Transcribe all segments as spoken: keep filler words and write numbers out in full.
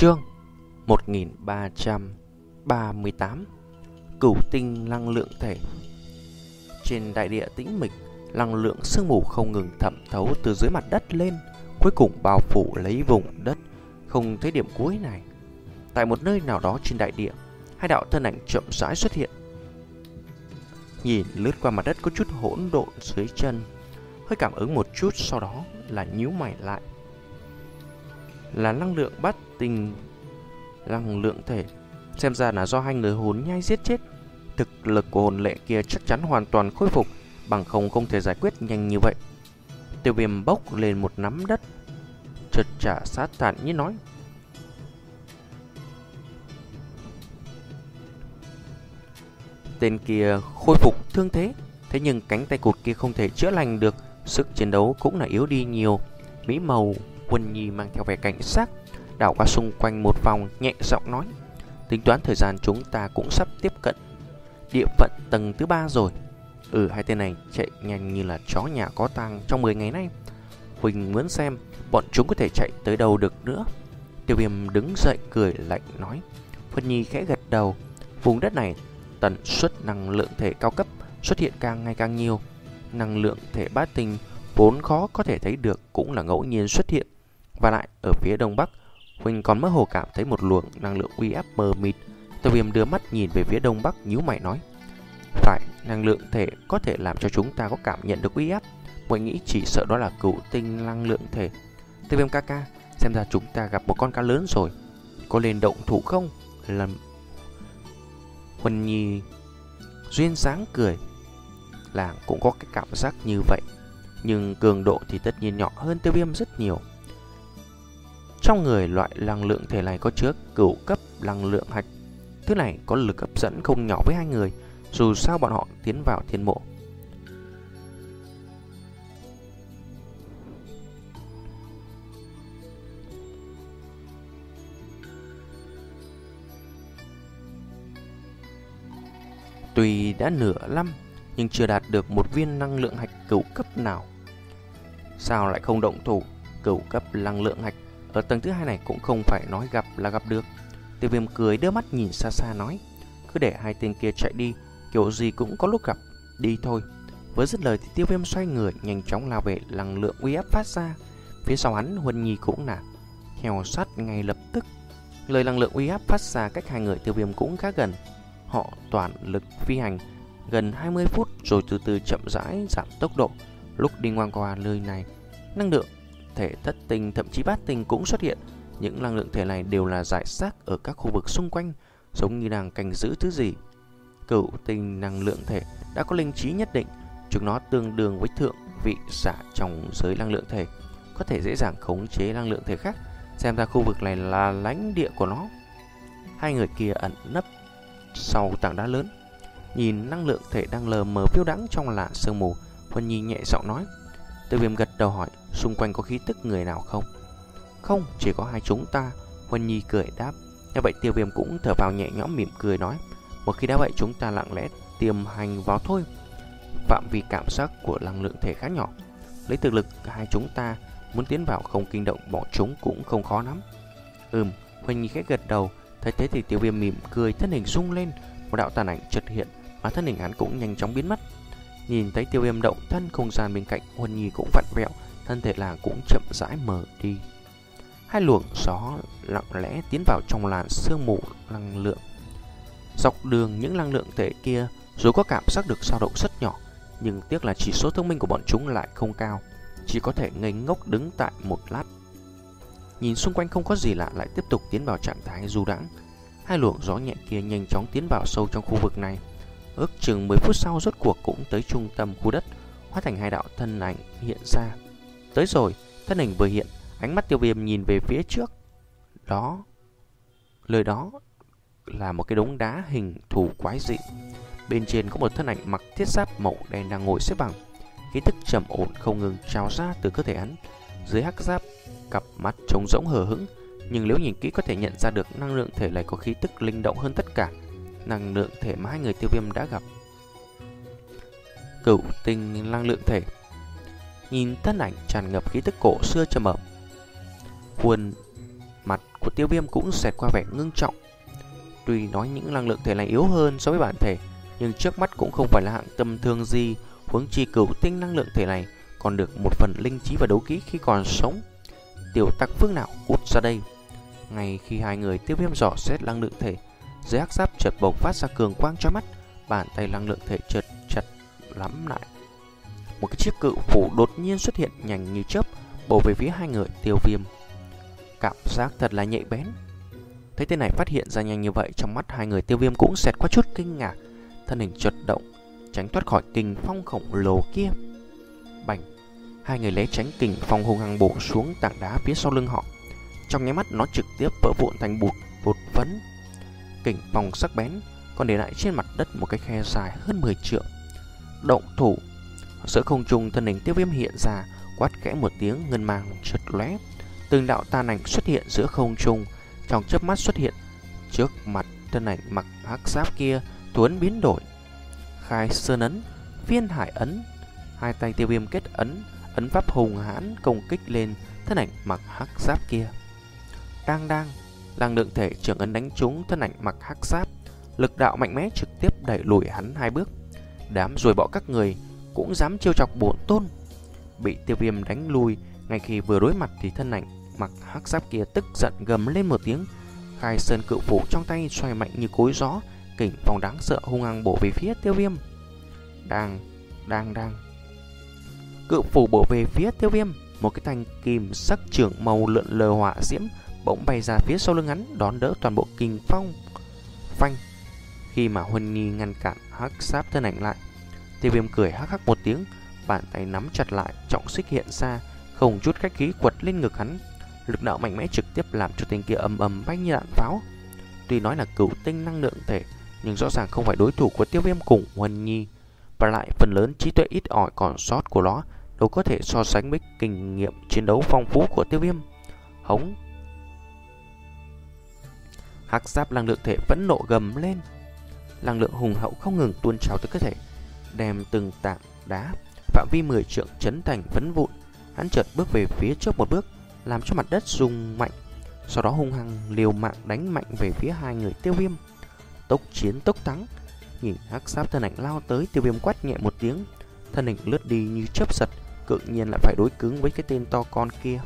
Chương một nghìn ba trăm ba mươi tám. Cửu tinh năng lượng thể. Trên đại địa tĩnh mịch, năng lượng sương mù không ngừng thẩm thấu từ dưới mặt đất lên, cuối cùng bao phủ lấy vùng đất không thấy điểm cuối này. Tại một nơi nào đó trên đại địa, hai đạo thân ảnh chậm rãi xuất hiện. Nhìn lướt qua mặt đất có chút hỗn độn dưới chân, hơi cảm ứng một chút, sau đó là nhíu mày lại. Là năng lượng bát tinh năng lượng thể. Xem ra là do hai người hồn nhai giết chết. Thực lực của hồn lệ kia chắc chắn hoàn toàn khôi phục, bằng không không thể giải quyết nhanh như vậy. Tiêu Viêm bốc lên một nắm đất, chợt trả sát thản như nói: tên kia khôi phục thương thế, thế nhưng cánh tay cụt kia không thể chữa lành được, sức chiến đấu cũng là yếu đi nhiều. Mỹ màu Huân Nhi mang theo vẻ cảnh giác, đảo qua xung quanh một vòng, nhẹ giọng nói: tính toán thời gian chúng ta cũng sắp tiếp cận địa phận tầng thứ ba rồi. Ừ, hai tên này chạy nhanh như là chó nhà có tang trong mười ngày nay. Huỳnh muốn xem bọn chúng có thể chạy tới đâu được nữa. Tiêu Viêm đứng dậy cười lạnh nói. Huân Nhi khẽ gật đầu. Vùng đất này tần suất năng lượng thể cao cấp xuất hiện càng ngày càng nhiều. Năng lượng thể bát tinh vốn khó có thể thấy được cũng là ngẫu nhiên xuất hiện. Và lại ở phía đông bắc, Huỳnh còn mơ hồ cảm thấy một luồng năng lượng uy áp mờ mịt. Tiêu Viêm đưa mắt nhìn về phía đông bắc, nhíu mày nói: phải, năng lượng thể có thể làm cho chúng ta có cảm nhận được uy áp. Muội nghĩ chỉ sợ đó là cửu tinh năng lượng thể. Tiêu Viêm ca ca, xem ra chúng ta gặp một con cá lớn rồi, có lên động thủ không? Làm Huân Nhi duyên dáng cười. Làng cũng có cái cảm giác như vậy, nhưng cường độ thì tất nhiên nhỏ hơn Tiêu Viêm rất nhiều. Trong người loại năng lượng thể này có chứa cửu cấp năng lượng hạch. Thứ này có lực hấp dẫn không nhỏ với hai người, dù sao bọn họ tiến vào thiên mộ. Tuy đã nửa năm, nhưng chưa đạt được một viên năng lượng hạch cửu cấp nào. Sao lại không động thủ? Cửu cấp năng lượng hạch ở tầng thứ hai này cũng không phải nói gặp là gặp được. Tiêu Viêm cười đưa mắt nhìn xa xa nói: cứ để hai tên kia chạy đi, kiểu gì cũng có lúc gặp, đi thôi. Với dứt lời thì Tiêu Viêm xoay người nhanh chóng lao về năng lượng uy áp phát ra. Phía sau hắn Huân Nhi cũng là theo sát ngay lập tức. Lời năng lượng uy áp phát ra cách hai người Tiêu Viêm cũng khá gần. Họ toàn lực phi hành gần hai mươi phút rồi từ từ chậm rãi giảm tốc độ. Lúc đi ngang qua nơi này, năng lượng thể thất tinh thậm chí bát tinh cũng xuất hiện. Những năng lượng thể này đều là rải rác ở các khu vực xung quanh, giống như đang canh giữ thứ gì. Cửu tinh năng lượng thể đã có linh trí nhất định, chúng nó tương đương với thượng vị giả trong giới năng lượng thể, có thể dễ dàng khống chế năng lượng thể khác. Xem ra khu vực này là lãnh địa của nó. Hai người kia ẩn nấp sau tảng đá lớn, nhìn năng lượng thể đang lờ mờ phiêu đãng trong làn sương mù. Huân Nhi nhẹ giọng nói. Tiêu Viêm gật đầu hỏi: xung quanh có khí tức người nào không? Không, chỉ có hai chúng ta. Huân Nhi cười đáp. Như vậy Tiêu Viêm cũng thở vào nhẹ nhõm, mỉm cười nói: một khi đã vậy chúng ta lặng lẽ tiềm hành vào thôi. Phạm vi cảm giác của năng lượng thể khá nhỏ, lấy thực lực hai chúng ta muốn tiến vào không kinh động bọn chúng cũng không khó lắm. Ừm, Huân Nhi khẽ gật đầu. Thấy thế thì Tiêu Viêm mỉm cười, thân hình rung lên, một đạo tàn ảnh chợt hiện, mà thân hình hắn cũng nhanh chóng biến mất. Nhìn thấy Tiêu Viêm động thân, không gian bên cạnh Huân Nhi cũng vặn vẹo, thân thể nàng cũng chậm rãi mở đi. Hai luồng gió lặng lẽ tiến vào trong làn sương mù năng lượng. Dọc đường những năng lượng thể kia dù có cảm giác được dao động rất nhỏ, nhưng tiếc là chỉ số thông minh của bọn chúng lại không cao, chỉ có thể ngây ngốc đứng tại một lát. Nhìn xung quanh không có gì lạ, lại tiếp tục tiến vào trạng thái du đãng. Hai luồng gió nhẹ kia nhanh chóng tiến vào sâu trong khu vực này. Ước chừng mười phút sau rốt cuộc cũng tới trung tâm khu đất, hóa thành hai đạo thân ảnh hiện ra. Tới rồi, thân hình vừa hiện, ánh mắt Tiêu Viêm nhìn về phía trước. Đó, lời đó là một cái đống đá hình thù quái dị. Bên trên có một thân ảnh mặc thiết giáp màu đen đang ngồi xếp bằng. Khí tức trầm ổn không ngừng trào ra từ cơ thể hắn. Dưới hắc giáp, cặp mắt trống rỗng hờ hững, nhưng nếu nhìn kỹ có thể nhận ra được năng lượng thể này có khí tức linh động hơn tất cả năng lượng thể mà hai người Tiêu Viêm đã gặp. Cửu tinh năng lượng thể. Nhìn thân ảnh tràn ngập khí tức cổ xưa trầm ẩm, khuôn mặt của Tiêu Viêm cũng xẹt qua vẻ ngưng trọng. Tuy nói những năng lượng thể này yếu hơn so với bản thể, nhưng trước mắt cũng không phải là hạng tầm thường gì. Huống chi cửu tinh năng lượng thể này còn được một phần linh trí và đấu kỹ khi còn sống. Tiểu tặc phương nào cút ra đây. Ngay khi hai người Tiêu Viêm dò xét năng lượng thể, dưới hắc giáp chợt bộc phát ra cường quang chói mắt, bàn tay năng lượng thể chợt chặt lắm lại. Một cái chiếc cự phủ đột nhiên xuất hiện nhanh như chớp, bổ về phía hai người Tiêu Viêm. Cảm giác thật là nhạy bén. Thấy tên này phát hiện ra nhanh như vậy, trong mắt hai người Tiêu Viêm cũng xẹt qua chút kinh ngạc, thân hình chợt động, tránh thoát khỏi kình phong khổng lồ kia. Bành! Hai người né tránh kình phong hung hăng bổ xuống tảng đá phía sau lưng họ. Trong nháy mắt nó trực tiếp vỡ vụn thành bụt bột phấn. Kình phong sắc bén còn để lại trên mặt đất một cái khe dài hơn mười trượng. Động thủ! Giữa không trung, thân hình Tiêu Viêm hiện ra, quát khẽ một tiếng, ngân mang chợt lóe, từng đạo tàn ảnh xuất hiện giữa không trung. Trong chớp mắt xuất hiện trước mặt thân ảnh mặc hắc giáp kia, tuấn biến đổi. Khai sơn ấn, phiên hải ấn. Hai tay Tiêu Viêm kết ấn, ấn pháp hùng hãn công kích lên thân ảnh mặc hắc giáp kia. Đang đang, năng lượng thể trưởng ấn đánh trúng thân ảnh mặc hắc giáp, lực đạo mạnh mẽ trực tiếp đẩy lùi hắn hai bước. Đám ruồi bọ các người cũng dám trêu chọc bổn tôn. Bị Tiêu Viêm đánh lui, ngay khi vừa đối mặt thì thân ảnh mặc hắc giáp kia tức giận gầm lên một tiếng. Khai sơn cự phủ trong tay xoay mạnh như cối gió, kình phong đáng sợ hung hăng bổ về phía Tiêu Viêm. Đang, đang, đang. Cự phủ bổ về phía Tiêu Viêm, một cái thanh kim sắc trưởng màu lượn lờ hỏa diễm bỗng bay ra phía sau lưng hắn, đón đỡ toàn bộ kình phong. Phanh! Khi mà Huân Nhi ngăn cản hắc giáp thân ảnh lại, Tiêu Viêm cười hắc hắc một tiếng, bàn tay nắm chặt lại, trọng xích hiện ra, không chút khách khí quật lên ngực hắn. Lực đạo mạnh mẽ trực tiếp làm cho tên kia ầm ầm bay như đạn pháo. Tuy nói là cửu tinh năng lượng thể, nhưng rõ ràng không phải đối thủ của Tiêu Viêm cùng Huân Nhi, và lại phần lớn trí tuệ ít ỏi còn sót của nó đâu có thể so sánh với kinh nghiệm chiến đấu phong phú của Tiêu Viêm. Hống! Hắc giáp năng lượng thể phẫn nộ gầm lên, năng lượng hùng hậu không ngừng tuôn trào tới cơ thể, đem từng tảng đá phạm vi mười trượng chấn thành phấn vụn. Hắn chợt bước về phía trước một bước, làm cho mặt đất rung mạnh, sau đó hung hăng liều mạng đánh mạnh về phía hai người Tiêu Viêm. Tốc chiến tốc thắng. Nhìn hắc giáp thân ảnh lao tới, Tiêu Viêm quát nhẹ một tiếng, thân hình lướt đi như chớp giật, tự nhiên lại phải đối cứng với cái tên to con kia.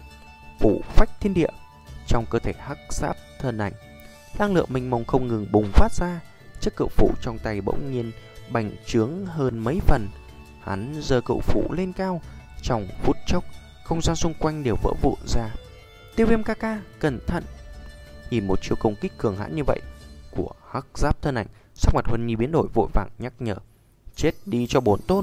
Phủ phách thiên địa. Trong cơ thể hắc giáp thân ảnh, năng lượng mênh mông không ngừng bùng phát ra, chiếc cự phủ trong tay bỗng nhiên bành trướng hơn mấy phần. Hắn giơ cự phủ lên cao, trong phút chốc không gian xung quanh đều vỡ vụn ra. Tiêu Viêm ca ca, cẩn thận! Nhìn một chiêu công kích cường hãn như vậy của hắc giáp thân ảnh, sắc mặt Huân Nhi biến đổi, vội vàng nhắc nhở. Chết đi cho bổn tôn!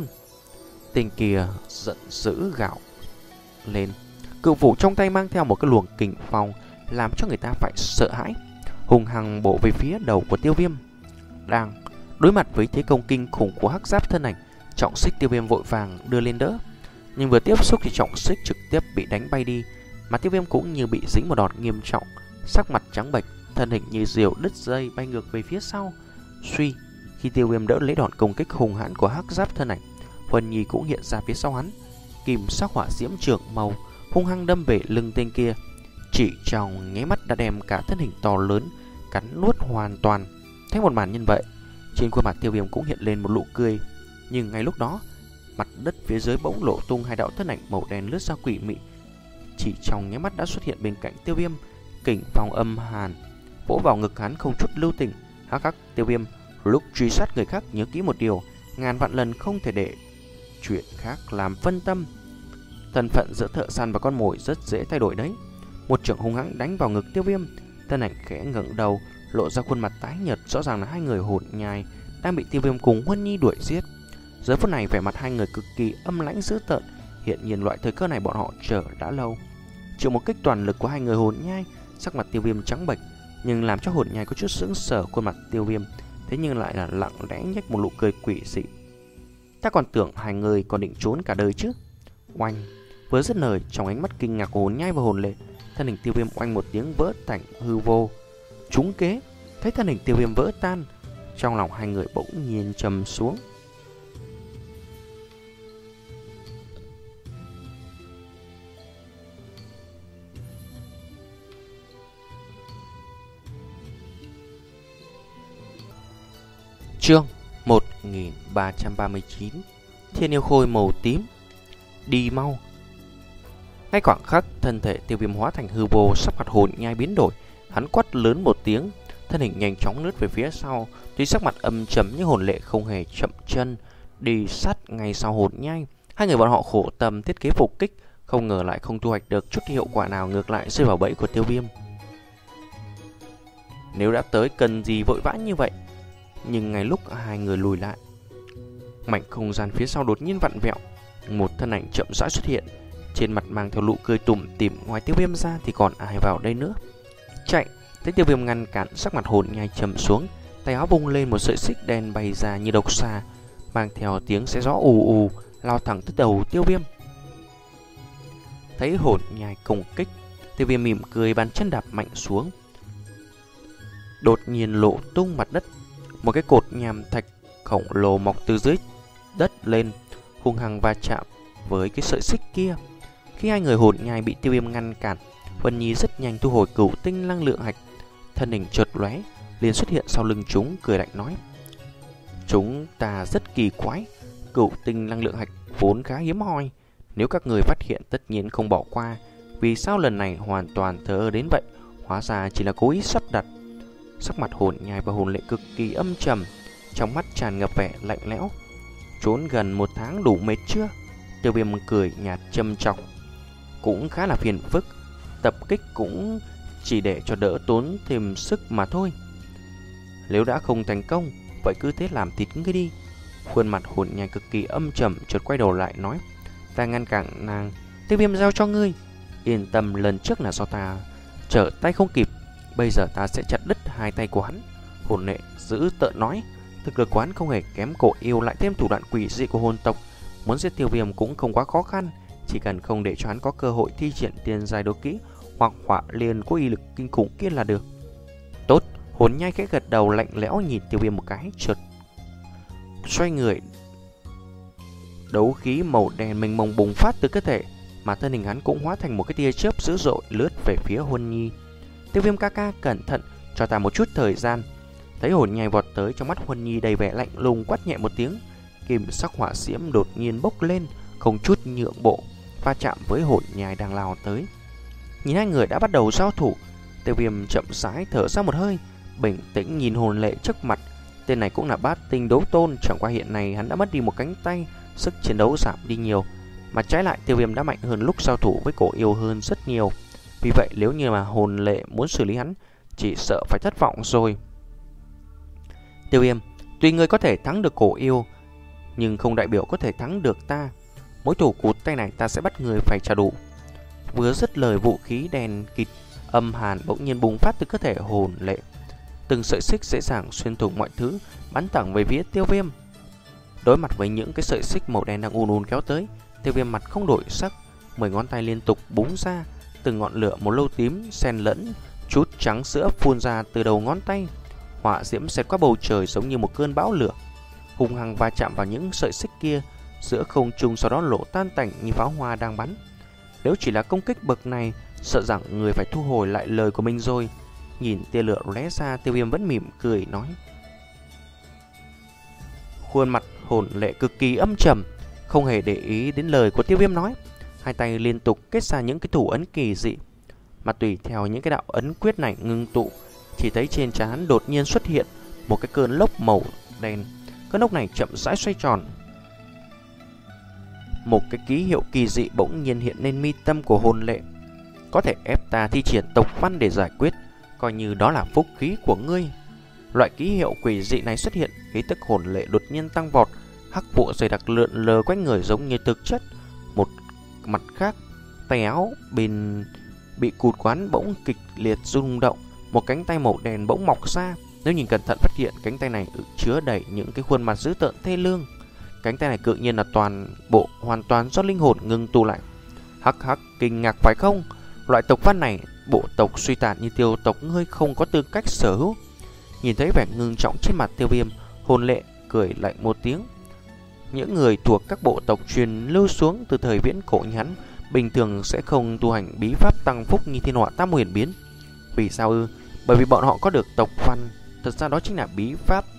Tên kia giận dữ gào lên, cự phủ trong tay mang theo một cái luồng kình phong làm cho người ta phải sợ hãi, hùng hăng bổ về phía đầu của Tiêu Viêm. Đang đối mặt với thế công kinh khủng của hắc giáp thân ảnh, trọng xích Tiêu Viêm vội vàng đưa lên đỡ, nhưng vừa tiếp xúc thì trọng xích trực tiếp bị đánh bay đi, mà Tiêu Viêm cũng như bị dính một đòn nghiêm trọng, sắc mặt trắng bệch, thân hình như diều đứt dây bay ngược về phía sau. Suy, khi Tiêu Viêm đỡ lấy đòn công kích hùng hãn của hắc giáp thân ảnh, Huân Nhi cũng hiện ra phía sau hắn, kim sắc hỏa diễm trưởng màu hung hăng đâm về lưng tên kia, chỉ trong nháy mắt đã đem cả thân hình to lớn cắn nuốt hoàn toàn. Thấy một màn như vậy, trên khuôn mặt Tiêu Viêm cũng hiện lên một nụ cười, nhưng ngay lúc đó, mặt đất phía dưới bỗng lộ tung hai đạo thân ảnh màu đen lướt ra quỷ mị, chỉ trong nháy mắt đã xuất hiện bên cạnh Tiêu Viêm, kình phong âm hàn vỗ vào ngực hắn không chút lưu tình. Hắc hắc, Tiêu Viêm, lúc truy sát người khác nhớ kỹ một điều, ngàn vạn lần không thể để chuyện khác làm phân tâm. Thân phận giữa thợ săn và con mồi rất dễ thay đổi đấy. Một chưởng hung hãn đánh vào ngực Tiêu Viêm, thân ảnh khẽ ngẩng đầu, lộ ra khuôn mặt tái nhợt, rõ ràng là hai người hồn nhai đang bị Tiêu Viêm cùng Huân Nhi đuổi giết. Giờ phút này vẻ mặt hai người cực kỳ âm lãnh dữ tợn, hiện nhiên loại thời cơ này bọn họ chờ đã lâu. Chịu một kích toàn lực của hai người hồn nhai, sắc mặt Tiêu Viêm trắng bệch, nhưng làm cho hồn nhai có chút sững sờ. Khuôn mặt Tiêu Viêm thế nhưng lại là lặng lẽ nhếch một nụ cười quỷ dị. Ta còn tưởng hai người còn định trốn cả đời chứ. Oanh! Vừa dứt lời, trong ánh mắt kinh ngạc của hồn nhai và hồn lệ, thân hình Tiêu Viêm oanh một tiếng vỡ thành hư vô. Trúng kế! Thấy thân hình Tiêu Viêm vỡ tan, trong lòng hai người bỗng nhiên trầm xuống. Chương một nghìn ba trăm ba mươi chín. Thiên yêu khôi màu tím. Đi mau. Ngay khoảng khắc thân thể Tiêu Viêm hóa thành hư vô, sắc mặt hồn nhai biến đổi, hắn quát lớn một tiếng, thân hình nhanh chóng lướt về phía sau. Tuy sắc mặt âm trầm nhưng hồn lệ không hề chậm chân, đi sát ngay sau hồn nhai. Hai người bọn họ khổ tâm thiết kế phục kích, không ngờ lại không thu hoạch được chút hiệu quả nào, ngược lại rơi vào bẫy của Tiêu Viêm. Nếu đã tới cần gì vội vã như vậy? Nhưng ngay lúc hai người lùi lại, mảnh không gian phía sau đột nhiên vặn vẹo, một thân ảnh chậm rãi xuất hiện, trên mặt mang theo nụ cười tủm tỉm. Ngoài Tiêu Viêm ra thì còn ai vào đây nữa? Chạy! Thấy Tiêu Viêm ngăn cản, sắc mặt hồn nhai trầm xuống, tay áo bung lên, một sợi xích đen bay ra như độc xà, mang theo tiếng xé gió ù ù, lao thẳng tới đầu Tiêu Viêm. Thấy hồn nhai công kích, Tiêu Viêm mỉm cười, bàn chân đạp mạnh xuống, đột nhiên lộ tung mặt đất. Một cái cột nham thạch khổng lồ mọc từ dưới đất lên, hung hăng va chạm với cái sợi xích kia. Khi hai người hồn nhai bị Tiêu Viêm ngăn cản, Vân Nhi rất nhanh thu hồi cửu tinh năng lượng hạch, thân hình chợt lóe liền xuất hiện sau lưng chúng, cười lạnh nói: chúng ta rất kỳ quái, cửu tinh năng lượng hạch vốn khá hiếm hoi, nếu các người phát hiện tất nhiên không bỏ qua, vì sao lần này hoàn toàn thờ ơ đến vậy? Hóa ra chỉ là cố ý sắp đặt. Sắc mặt hồn nhai và hồn lệ cực kỳ âm trầm, trong mắt tràn ngập vẻ lạnh lẽo. Trốn gần một tháng đủ mệt chưa? Tiêu Viêm cười nhạt châm chọc: cũng khá là phiền phức, tập kích cũng chỉ để cho đỡ tốn thêm sức mà thôi. Nếu đã không thành công, vậy cứ thế làm thịt ngươi đi. Khuôn mặt hồn nhai cực kỳ âm trầm, chợt quay đầu lại nói: ta ngăn cản nàng, Tiêu Viêm giao cho ngươi. Yên tâm, lần trước là do ta trở tay không kịp, bây giờ ta sẽ chặt đứt hai tay của hắn. Hồn lệ giữ tợn nói: thực lực của hắn không hề kém cổ yêu, lại thêm thủ đoạn quỷ dị của hồn tộc, muốn giết Tiêu Viêm cũng không quá khó khăn, chỉ cần không để cho hắn có cơ hội thi triển tiền giai đấu kỹ hoặc hỏa liên có uy lực kinh khủng kia là được. Tốt. Hồn nhai khẽ gật đầu, lạnh lẽo nhìn Tiêu Viêm một cái, chợt xoay người, đấu khí màu đen mênh mông bùng phát từ cơ thể, mà thân hình hắn cũng hóa thành một cái tia chớp dữ dội lướt về phía Huân Nhi. Tiêu Viêm ca ca, cẩn thận, cho ta một chút thời gian. Thấy hồn nhai vọt tới, trong mắt Huân Nhi đầy vẻ lạnh lùng, quát nhẹ một tiếng, kim sắc hỏa diễm đột nhiên bốc lên, không chút nhượng bộ, va chạm với hồn nhai đang lao tới. Nhìn hai người đã bắt đầu giao thủ, Tiêu Viêm chậm rãi thở ra một hơi, bình tĩnh nhìn hồn lệ trước mặt. Tên này cũng là bát tinh đấu tôn, chẳng qua hiện nay hắn đã mất đi một cánh tay, sức chiến đấu giảm đi nhiều, mà trái lại Tiêu Viêm đã mạnh hơn lúc giao thủ với cổ yêu hơn rất nhiều. Vì vậy nếu như mà hồn lệ muốn xử lý hắn, chỉ sợ phải thất vọng rồi. Tiêu Viêm, tuy ngươi có thể thắng được cổ yêu, nhưng không đại biểu có thể thắng được ta. Mối thủ cụt tay này ta sẽ bắt người phải trả đủ. Vừa dứt lời, vũ khí đen kịt âm hàn bỗng nhiên bùng phát từ cơ thể hồn lệ, từng sợi xích dễ dàng xuyên thủng mọi thứ, bắn thẳng về phía Tiêu Viêm. Đối mặt với những cái sợi xích màu đen đang ùn ùn kéo tới, Tiêu Viêm mặt không đổi sắc, mười ngón tay liên tục búng ra, từng ngọn lửa màu lâu tím xen lẫn chút trắng sữa phun ra từ đầu ngón tay. Hỏa diễm xẹt qua bầu trời giống như một cơn bão lửa, hung hăng va chạm vào những sợi xích kia giữa không trung, sau đó lộ tan tành như pháo hoa đang bắn. Nếu chỉ là công kích bậc này, sợ rằng người phải thu hồi lại lời của mình rồi. Nhìn tia lửa lóe ra, Tiêu Viêm vẫn mỉm cười nói. Khuôn mặt hồn lệ cực kỳ âm trầm, không hề để ý đến lời của Tiêu Viêm nói, hai tay liên tục kết ra những cái thủ ấn kỳ dị, mà tùy theo những cái đạo ấn quyết này ngưng tụ, chỉ thấy trên trán đột nhiên xuất hiện một cái cơn lốc màu đen. Cơn lốc này chậm rãi xoay tròn, một cái ký hiệu kỳ dị bỗng nhiên hiện lên mi tâm của hồn lệ. Có thể ép ta thi triển tộc văn để giải quyết, coi như đó là phúc khí của ngươi. Loại ký hiệu quỷ dị này xuất hiện, khí tức hồn lệ đột nhiên tăng vọt, hắc vụ dày đặc lượn lờ quanh người giống như thực chất. Một mặt khác, tay áo bên bị cụt quán bỗng kịch liệt rung động, một cánh tay màu đen bỗng mọc ra. Nếu nhìn cẩn thận phát hiện cánh tay này chứa đầy những cái khuôn mặt dữ tợn thê lương. Cánh tay này tự nhiên là toàn bộ hoàn toàn do linh hồn ngưng tụ lại. Hắc hắc, kinh ngạc phải không? Loại tộc văn này, bộ tộc suy tàn như Tiêu tộc ngươi không có tư cách sở hữu. Nhìn thấy vẻ ngưng trọng trên mặt Tiêu Viêm, hồn lệ cười lạnh một tiếng. Những người thuộc các bộ tộc truyền lưu xuống từ thời viễn cổ như hắn, bình thường sẽ không tu hành bí pháp tăng phúc như thiên họa tam huyền biến. Vì sao ư? Bởi vì bọn họ có được tộc văn. Thật ra đó chính là bí pháp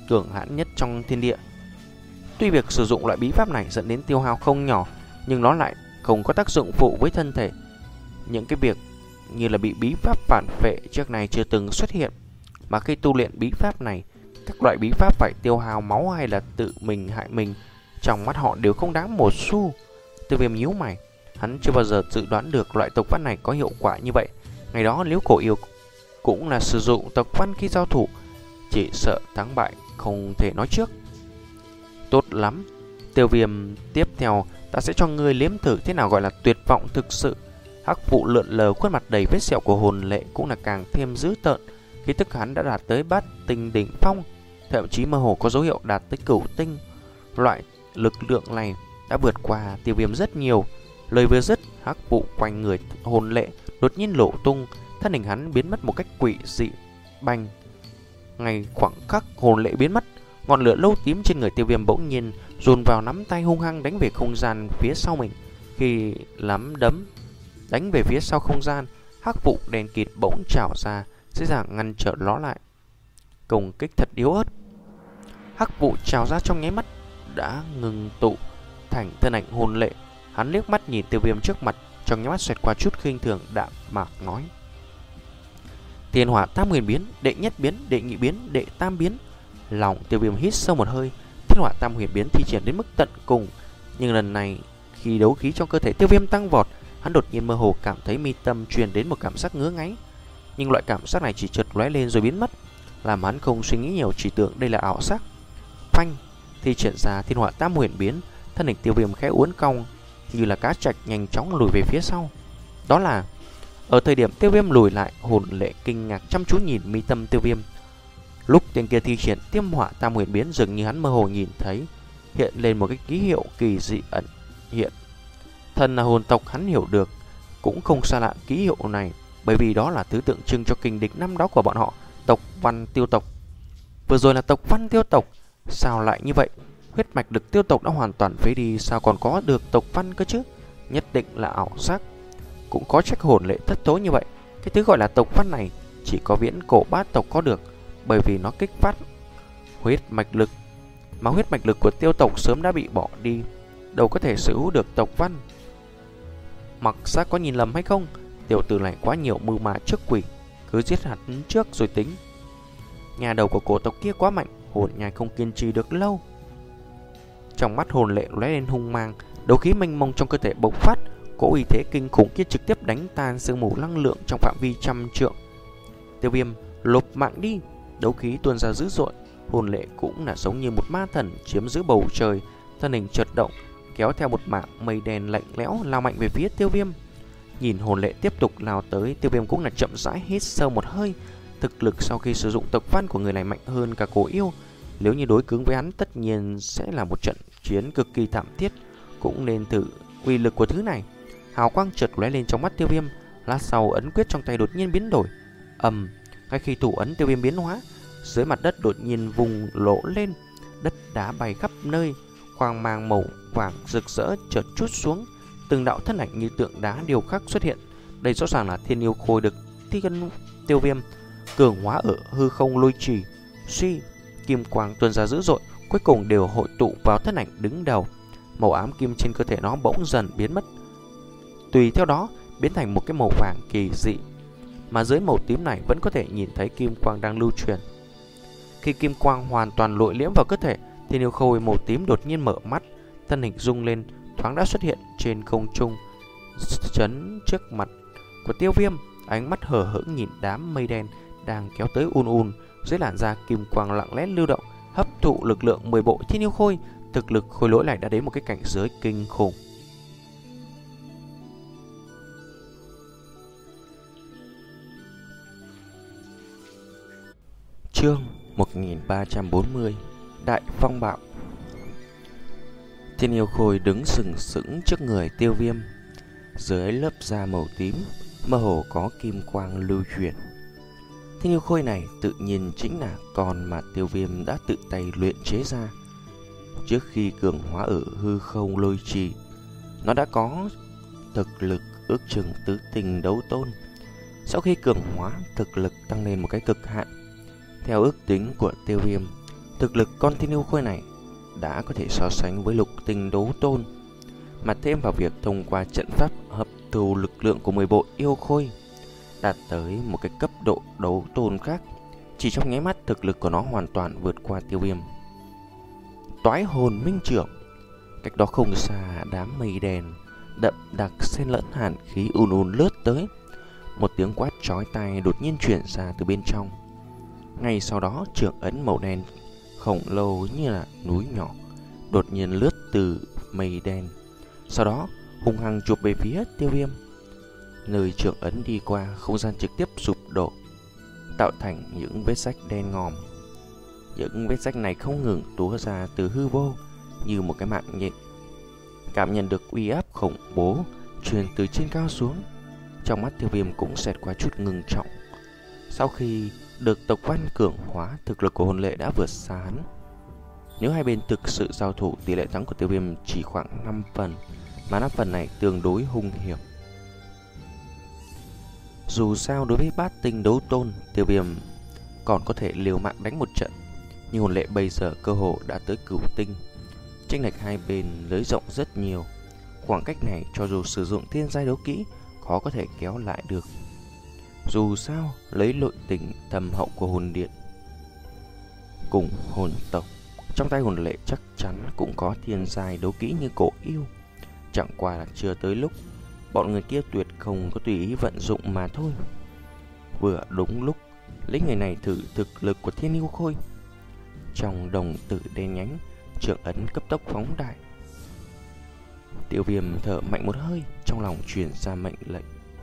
cường hãn nhất trong thiên địa. Tuy việc sử dụng loại bí pháp này dẫn đến tiêu hao không nhỏ, nhưng nó lại không có tác dụng phụ với thân thể. Những cái việc như là bị bí pháp phản phệ trước này chưa từng xuất hiện, mà khi tu luyện bí pháp này, các loại bí pháp phải tiêu hao máu hay là tự mình hại mình, trong mắt họ đều không đáng một xu. Tiêu Viêm nhíu mày, hắn chưa bao giờ dự đoán được loại tộc văn này có hiệu quả như vậy. Ngày đó Liễu Cổ Yêu cũng là sử dụng tộc văn khi giao thủ, chỉ sợ thắng bại không thể nói trước. Tốt lắm, Tiêu Viêm, tiếp theo ta sẽ cho ngươi nếm thử thế nào gọi là tuyệt vọng thực sự. Hắc vụ lượn lờ, khuôn mặt đầy vết sẹo của hồn lệ cũng là càng thêm dữ tợn. Khí tức hắn đã đạt tới bát tinh đỉnh phong, thậm chí mơ hồ có dấu hiệu đạt tới cửu tinh. Loại lực lượng này đã vượt qua Tiêu Viêm rất nhiều. Lời vừa dứt, hắc vụ quanh người hồn lệ đột nhiên nổ tung, thân hình hắn biến mất một cách quỷ dị. Bành! Ngay khoảng khắc hồn lệ biến mất, ngọn lửa lâu tím trên người Tiêu Viêm bỗng nhiên dồn vào nắm tay hung hăng đánh về không gian phía sau mình. Khi nắm đấm đánh về phía sau không gian, hắc vụ đen kịt bỗng trào ra, dễ dàng ngăn trở nó lại. Công kích thật yếu ớt. Hắc vụ trào ra trong nháy mắt đã ngừng tụ thành thân ảnh hồn lệ. Hắn liếc mắt nhìn Tiêu Viêm trước mặt, trong nháy mắt xoẹt qua chút khinh thường, đạm mạc nói: Thiên Hỏa Tam Huyền biến, đệ nhất biến, đệ nhị biến, đệ tam biến. Lòng Tiêu Viêm hít sâu một hơi. Thiên Hỏa Tam Huyền biến thi triển đến mức tận cùng, nhưng lần này khi đấu khí trong cơ thể Tiêu Viêm tăng vọt, hắn đột nhiên mơ hồ cảm thấy mi tâm truyền đến một cảm giác ngứa ngáy. Nhưng loại cảm giác này chỉ chợt lóe lên rồi biến mất, làm hắn không suy nghĩ nhiều, chỉ tưởng đây là ảo giác. Phanh! Thi triển ra Thiên Hỏa Tam Huyền biến, thân hình Tiêu Viêm khẽ uốn cong, như là cá trạch nhanh chóng lùi về phía sau. Đó là ở thời điểm Tiêu Viêm lùi lại, hồn lệ kinh ngạc chăm chú nhìn mi tâm Tiêu Viêm. Lúc tên kia thi triển Thiên Hỏa Tam Huyền biến, dường như hắn mơ hồ nhìn thấy hiện lên một cái ký hiệu kỳ dị ẩn hiện. Thần là hồn tộc, hắn hiểu được, cũng không xa lạ ký hiệu này, bởi vì đó là thứ tượng trưng cho kình địch năm đó của bọn họ, tộc Văn Tiêu tộc. Vừa rồi là tộc Văn Tiêu tộc, sao lại như vậy? Huyết mạch lực Tiêu tộc đã hoàn toàn phế đi, sao còn có được tộc Văn cơ chứ? Nhất định là ảo giác. Cũng có trách hồn lệ thất thố như vậy. Cái thứ gọi là tộc Văn này chỉ có viễn cổ bát tộc có được, bởi vì nó kích phát huyết mạch lực, mà huyết mạch lực của Tiêu tộc sớm đã bị bỏ đi, đâu có thể sở hữu được tộc Văn. Mặc xác có nhìn lầm hay không? Tiểu tử này quá nhiều mưu mà trước quỷ, cứ giết hắn trước rồi tính. Nhà đầu của cổ tộc kia quá mạnh, hồn nhai không kiên trì được lâu. Trong mắt hồn lệ lóe lên hung mang, đấu khí mênh mông trong cơ thể bộc phát, cỗ uy thế kinh khủng kia trực tiếp đánh tan sương mù năng lượng trong phạm vi trăm trượng. Tiêu Viêm, lột mạng đi! Đấu khí tuôn ra dữ dội, hồn lệ cũng là giống như một ma thần chiếm giữ bầu trời, thân hình chợt động, kéo theo một mảng mây đen lạnh lẽo lao mạnh về phía Tiêu Viêm. Nhìn hồn lệ tiếp tục lao tới, Tiêu Viêm cũng là chậm rãi hít sâu một hơi. Thực lực sau khi sử dụng tộc văn của người này mạnh hơn cả Cổ Yêu. Nếu như đối cứng với hắn, tất nhiên sẽ là một trận chiến cực kỳ thảm thiết. Cũng nên thử uy lực của thứ này. Hào quang chợt lóe lên trong mắt Tiêu Viêm, lát sau ấn quyết trong tay đột nhiên biến đổi. Ầm, ngay khi thủ ấn Tiêu Viêm biến hóa, dưới mặt đất đột nhiên vùng lỗ lên, đất đá bay khắp nơi, quang mang màu vàng rực rỡ chợt trút xuống, từng đạo thân ảnh như tượng đá điêu khắc xuất hiện. Đây rõ ràng là thiên yêu khôi được thi cân Tiêu Viêm cường hóa ở hư không lôi trì. Suy, kim quang tuôn ra dữ dội, cuối cùng đều hội tụ vào thân ảnh đứng đầu. Màu ám kim trên cơ thể nó bỗng dần biến mất, tùy theo đó biến thành một cái màu vàng kỳ dị, mà dưới màu tím này vẫn có thể nhìn thấy kim quang đang lưu truyền. Khi kim quang hoàn toàn lội liễm vào cơ thể, thiên yêu khôi màu tím đột nhiên mở mắt, thân hình rung lên, thoáng đã xuất hiện trên không trung, chấn trước mặt của Tiêu Viêm. Ánh mắt hờ hững nhìn đám mây đen đang kéo tới un un, dưới làn da kim quang lặng lẽ lưu động, hấp thụ lực lượng mười bộ thiên yêu khôi. Thực lực khôi lỗi này đã đến một cái cảnh giới kinh khủng. Chương một nghìn ba trăm bốn mươi, Đại Phong Bạo. Thiên yêu khôi đứng sừng sững trước người Tiêu Viêm, dưới lớp da màu tím mơ hồ có kim quang lưu chuyển. Thiên yêu khôi này tự nhiên chính là con mà Tiêu Viêm đã tự tay luyện chế ra. Trước khi cường hóa ở hư không lôi trì, nó đã có thực lực ước chừng tứ tinh đấu tôn. Sau khi cường hóa, thực lực tăng lên một cái cực hạn. Theo ước tính của Tiêu Viêm, Thực lực con thiên yêu khôi này đã có thể so sánh với lục tinh đấu tôn, mà thêm vào việc thông qua trận pháp hấp thu lực lượng của mười bộ yêu khôi, đạt tới một cái cấp độ đấu tôn khác. Chỉ trong nháy mắt, thực lực của nó hoàn toàn vượt qua Tiêu Viêm. Toái hồn minh trưởng. Cách đó không xa, đám mây đen đậm đặc xen lẫn hàn khí ùn ùn lướt tới. Một tiếng quát chói tai đột nhiên truyền ra từ bên trong. Ngay sau đó, trưởng ấn màu đen khổng lồ như là núi nhỏ đột nhiên lướt từ mây đen, sau đó hung hăng chụp về phía Tiêu Viêm. Nơi trưởng ấn đi qua, không gian trực tiếp sụp đổ, tạo thành những vết rách đen ngòm. Những vết rách này không ngừng túa ra từ hư vô như một cái mạng nhện. Cảm nhận được uy áp khủng bố truyền từ trên cao xuống, trong mắt Tiêu Viêm cũng xẹt qua chút ngưng trọng. Sau khi được tộc Văn cường hóa, thực lực của hồn lệ đã vượt xa hắn. Nếu hai bên thực sự giao thủ, tỷ lệ thắng của Tiêu Viêm chỉ khoảng năm phần, mà năm phần này tương đối hung hiểm. Dù sao đối với bát tinh đấu tôn, Tiêu Viêm còn có thể liều mạng đánh một trận, nhưng hồn lệ bây giờ cơ hồ đã tới cửu tinh. Chênh lệch hai bên nới rộng rất nhiều. Khoảng cách này cho dù sử dụng thiên giai đấu kỹ khó có thể kéo lại được. Dù sao, lấy nội tình thâm hậu của hồn điện cùng hồn tộc, trong tay hồn lệ chắc chắn cũng có thiên giai đấu kỹ như cổ yêu. Chẳng qua là chưa tới lúc bọn người kia tuyệt không có tùy ý vận dụng mà thôi. Vừa đúng lúc lấy người này thử thực lực của thiên yêu khôi. Trong đồng tử đen nhánh, trưởng ấn cấp tốc phóng đại. Tiêu Viêm thở mạnh một hơi, trong lòng truyền ra mệnh lệnh.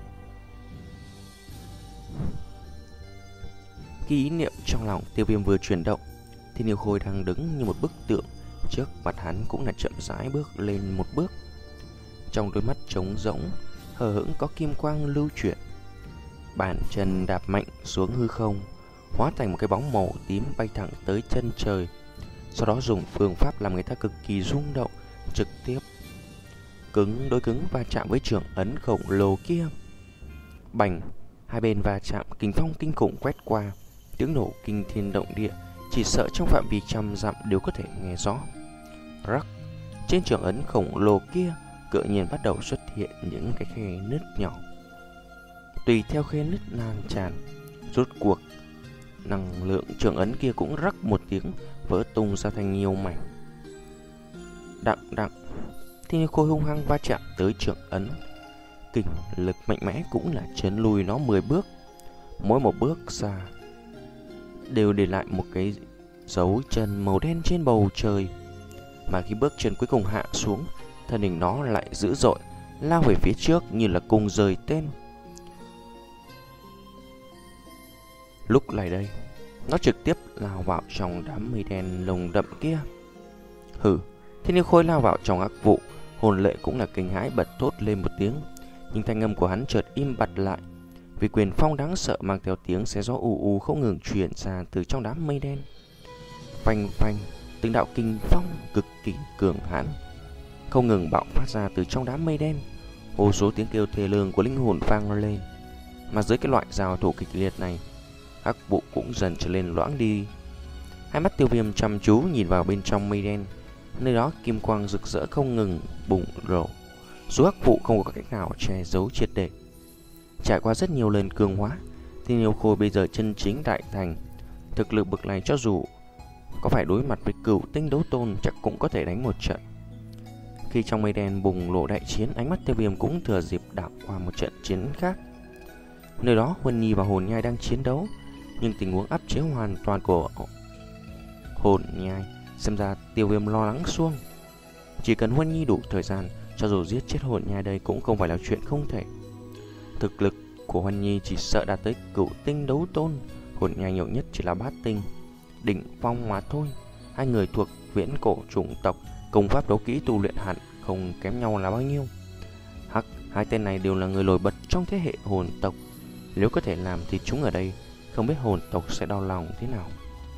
Khi ý niệm trong lòng Tiêu Viêm vừa chuyển động, thiên yêu khôi đang đứng như một bức tượng. Trước mặt hắn cũng là chậm rãi bước lên một bước. Trong đôi mắt trống rỗng, hờ hững có kim quang lưu chuyển. Bàn chân đạp mạnh xuống hư không, hóa thành một cái bóng màu tím bay thẳng tới chân trời. Sau đó dùng phương pháp làm người ta cực kỳ rung động, trực tiếp cứng đối cứng va chạm với trưởng ấn khổng lồ kia. Bành, hai bên va chạm, kình phong kinh khủng quét qua, tiếng nổ kinh thiên động địa, chỉ sợ trong phạm vi trăm dặm đều có thể nghe rõ. Rắc, trên trưởng ấn khổng lồ kia tự nhiên bắt đầu xuất hiện những cái khe nứt nhỏ. Tùy theo khe nứt lan tràn, rốt cuộc năng lượng trưởng ấn kia cũng rắc một tiếng vỡ tung ra thành nhiều mảnh. Đặng đặng, thiên yêu khôi hung hăng va chạm tới trưởng ấn, kình lực mạnh mẽ cũng là chấn lùi nó mười bước. Mỗi một bước ra đều để lại một cái dấu chân màu đen trên bầu trời. Mà khi bước chân cuối cùng hạ xuống, thân hình nó lại dữ dội lao về phía trước như là cùng rời tên. Lúc này đây, nó trực tiếp lao vào trong đám mây đen lồng đậm kia. Hừ, thiên yêu khôi lao vào trong ác vụ. Hồn lệ cũng là kinh hãi bật thốt lên một tiếng, nhưng thanh âm của hắn chợt im bặt lại, vì quyền phong đáng sợ mang theo tiếng xé gió ù ù không ngừng truyền ra từ trong đám mây đen. Phanh phanh, từng đạo kinh phong cực kỳ cường hãn không ngừng bạo phát ra từ trong đám mây đen. Vô số tiếng kêu thê lương của linh hồn vang lên. Mà dưới cái loại giao thủ kịch liệt này, hắc vụ cũng dần trở lên loãng đi. Hai mắt Tiêu Viêm chăm chú nhìn vào bên trong mây đen, nơi đó kim quang rực rỡ không ngừng bùng nổ. Dù hắc vụ không có cách nào che giấu triệt để. Trải qua rất nhiều lần cường hóa, thiên yêu khôi bây giờ chân chính đại thành. Thực lực bậc này cho dù có phải đối mặt với cửu tinh đấu tôn chắc cũng có thể đánh một trận. Khi trong mây đen bùng nổ đại chiến, ánh mắt Tiêu Viêm cũng thừa dịp đảo qua một trận chiến khác. Nơi đó Huân Nhi và Hồn Nhai đang chiến đấu, nhưng tình huống áp chế hoàn toàn của Hồn Nhai xem ra Tiêu Viêm lo lắng xuông. Chỉ cần Huân Nhi đủ thời gian, cho dù giết chết Hồn Nhai đây cũng không phải là chuyện không thể. Thực lực của Huân Nhi chỉ sợ đạt tới cửu tinh đấu tôn, Hồn Nhai nhiều nhất chỉ là bát tinh đỉnh phong mà thôi. Hai người thuộc viễn cổ chủng tộc, công pháp đấu kỹ tu luyện hẳn không kém nhau là bao nhiêu. Hắc, hai tên này đều là người nổi bật trong thế hệ hồn tộc. Nếu có thể làm thì chúng ở đây, không biết hồn tộc sẽ đau lòng thế nào.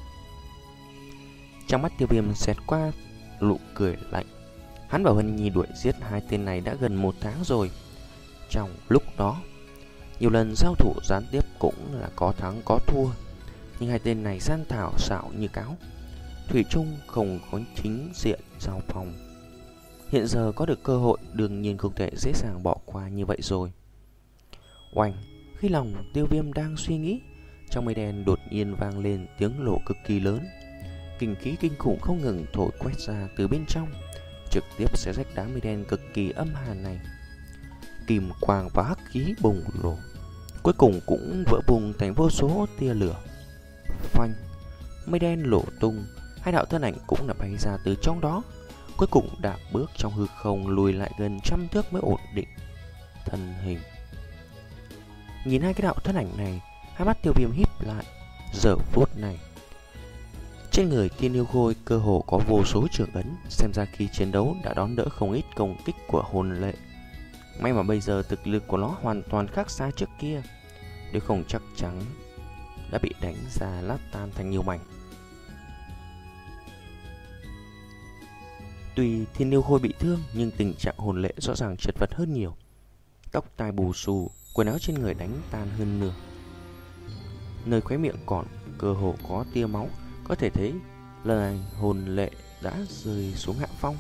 Trong mắt Tiêu Viêm xẹt qua nụ cười lạnh. Hắn và Huân Nhi đuổi giết hai tên này đã gần một tháng rồi. Trong lúc đó, nhiều lần giao thủ gián tiếp cũng là có thắng có thua, nhưng hai tên này gian thảo xảo như cáo. thủy chung không có chính diện giao phòng. Hiện giờ có được cơ hội, đương nhiên không thể dễ dàng bỏ qua như vậy rồi. Oanh, khi lòng Tiêu Viêm đang suy nghĩ, trong mây đen đột nhiên vang lên tiếng nổ cực kỳ lớn. Kinh khí kinh khủng không ngừng thổi quét ra từ bên trong, trực tiếp xé rách đám mây đen cực kỳ âm hàn này. Kim quang và hắc khí bùng nổ, cuối cùng cũng vỡ bùng thành vô số tia lửa. Phanh, mây đen nổ tung, hai đạo thân ảnh cũng đã bay ra từ trong đó, cuối cùng đạp bước trong hư không lùi lại gần trăm thước mới ổn định thân hình. Nhìn hai cái đạo thân ảnh này, hai mắt Tiêu Viêm híp lại. Giờ phút này, trên người Thiên Yêu Khôi cơ hồ có vô số trường ấn, xem ra khi chiến đấu đã đón đỡ không ít công kích của hồn lệ. May mà bây giờ thực lực của nó hoàn toàn khác xa trước kia, nếu không chắc chắn đã bị đánh ra lát tan thành nhiều mảnh. Tuy Thiên Yêu Khôi bị thương, nhưng tình trạng hồn lệ rõ ràng chật vật hơn nhiều. Tóc tai bù xù, quần áo trên người đánh tan hơn nửa. Nơi khóe miệng còn cơ hồ có tia máu, có thể thấy là hồn lệ đã rơi xuống hạ phong.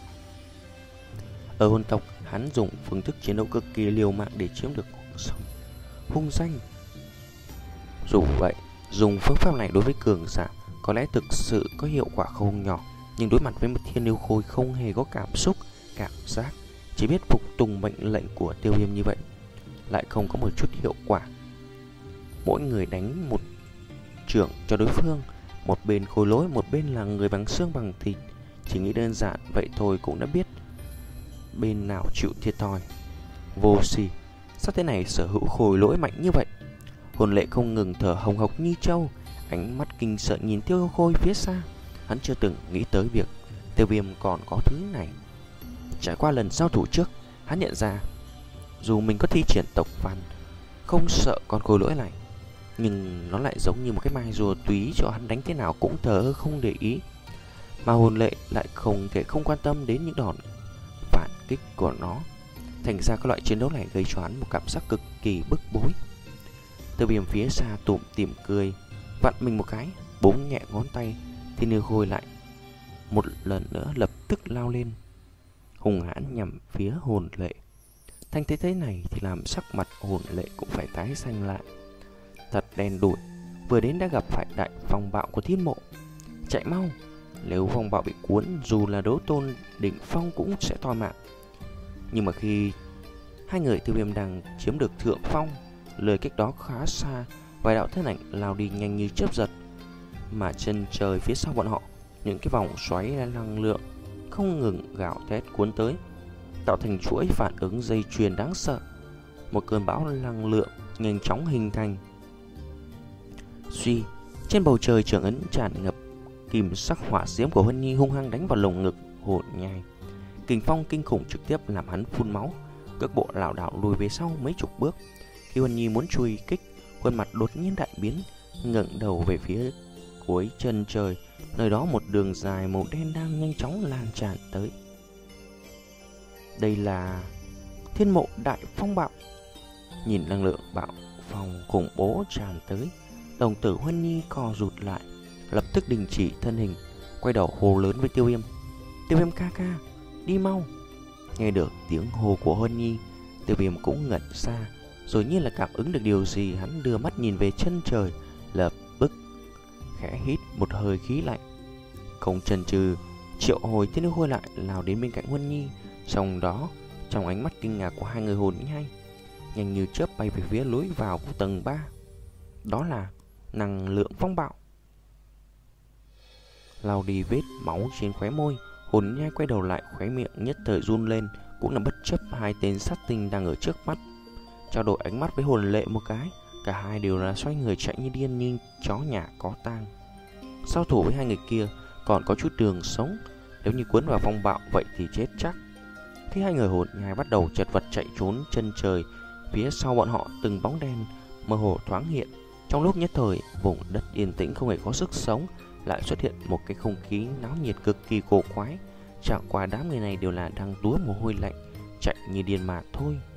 Ở hồn tộc, hắn dùng phương thức chiến đấu cực kỳ liều mạng để chiếm được hung danh. Dù vậy, dùng phương pháp này đối với cường giả có lẽ thực sự có hiệu quả không nhỏ, nhưng đối mặt với một Thiên Yêu Khôi không hề có cảm xúc, cảm giác, chỉ biết phục tùng mệnh lệnh của Tiêu Viêm như vậy, lại không có một chút hiệu quả. Mỗi người đánh một trưởng cho đối phương, một bên khôi lỗi, một bên là người bằng xương bằng thịt. Chỉ nghĩ đơn giản vậy thôi cũng đã biết bên nào chịu thiệt thòi. Vô sỉ, sao thế này sở hữu khôi lỗi mạnh như vậy? Hồn lệ không ngừng thở hồng hộc như trâu, ánh mắt kinh sợ nhìn Tiêu Yêu Khôi phía xa. Hắn chưa từng nghĩ tới việc Tiêu Viêm còn có thứ này. Trải qua lần giao thủ trước, hắn nhận ra dù mình có thi triển tộc văn, không sợ con khôi lỗi này, nhưng nó lại giống như một cái mai rùa túy, cho hắn đánh thế nào cũng thở không để ý. Mà hồn lệ lại không thể không quan tâm đến những đòn phản kích của nó. Thành ra các loại chiến đấu này gây cho hắn một cảm giác cực kỳ bức bối. Tiêu Viêm phía xa tủm tỉm cười, vặn mình một cái, búng nhẹ ngón tay. Thiên Yêu Khôi lại một lần nữa lập tức lao lên, hùng hãn nhằm phía hồn lệ. Thanh thế thế này thì làm sắc mặt hồn lệ cũng phải tái xanh lại. Thật đen đủi, vừa đến đã gặp phải đại phong bạo của Thiên Mộ. Chạy mau, nếu phong bạo bị cuốn, dù là đấu tôn đỉnh phong cũng sẽ toi mạng. Nhưng mà khi hai người Tiêu Viêm đang chiếm được thượng phong, lời cách đó khá xa, vài đạo thân ảnh lao đi nhanh như chớp giật. Mà chân trời phía sau bọn họ, những cái vòng xoáy năng lượng không ngừng gào thét cuốn tới, tạo thành chuỗi phản ứng dây chuyền đáng sợ. Một cơn bão năng lượng nhanh chóng hình thành. Suy, trên bầu trời trường ấn tràn ngập kim sắc hỏa diễm của Huân Nhi hung hăng đánh vào lồng ngực hồn nhai. Kình phong kinh khủng trực tiếp làm hắn phun máu, cước bộ lảo đảo lùi về sau mấy chục bước. Khi Huân Nhi muốn truy kích, khuôn mặt đột nhiên đại biến, ngẩng đầu về phía cuối chân trời, nơi đó một đường dài màu đen đang nhanh chóng lan tràn tới. Đây là Thiên Mộ đại phong bạo. Nhìn năng lượng bạo phong khủng bố tràn tới, đồng tử Huân Nhi co rụt lại, lập tức đình chỉ thân hình, quay đầu hô lớn với Tiêu Viêm: Tiêu Viêm ca ca, đi mau! Nghe được tiếng hô của Huân Nhi, Tiêu Viêm cũng ngẩn ra, rồi như là cảm ứng được điều gì, hắn đưa mắt nhìn về chân trời, lập tức khẽ hít một hơi khí lạnh, không chần chừ triệu hồi Thiên Yêu Khôi lại lao đến bên cạnh Huân Nhi. Sau đó, trong ánh mắt kinh ngạc của hai người hồn nhai, nhanh như chớp bay về phía lối vào của tầng ba. Đó là năng lượng phong bạo. Lau đi vết máu trên khóe môi, hồn nhai quay đầu lại, khóe miệng nhất thời run lên, cũng là bất chấp hai tên sát tinh đang ở trước mắt. Trao đổi ánh mắt với hồn lệ một cái, cả hai đều là xoay người chạy như điên, như chó nhà có tang. Giao thủ với hai người kia còn có chút đường sống, nếu như cuốn vào phong bạo vậy thì chết chắc. Khi hai người hồn nhai bắt đầu chật vật chạy trốn, chân trời phía sau bọn họ từng bóng đen mơ hồ thoáng hiện. Trong lúc nhất thời, vùng đất yên tĩnh không hề có sức sống, lại xuất hiện một cái không khí náo nhiệt cực kỳ cổ quái. Chẳng qua đám người này đều là đang túa mồ hôi lạnh, chạy như điên mà thôi.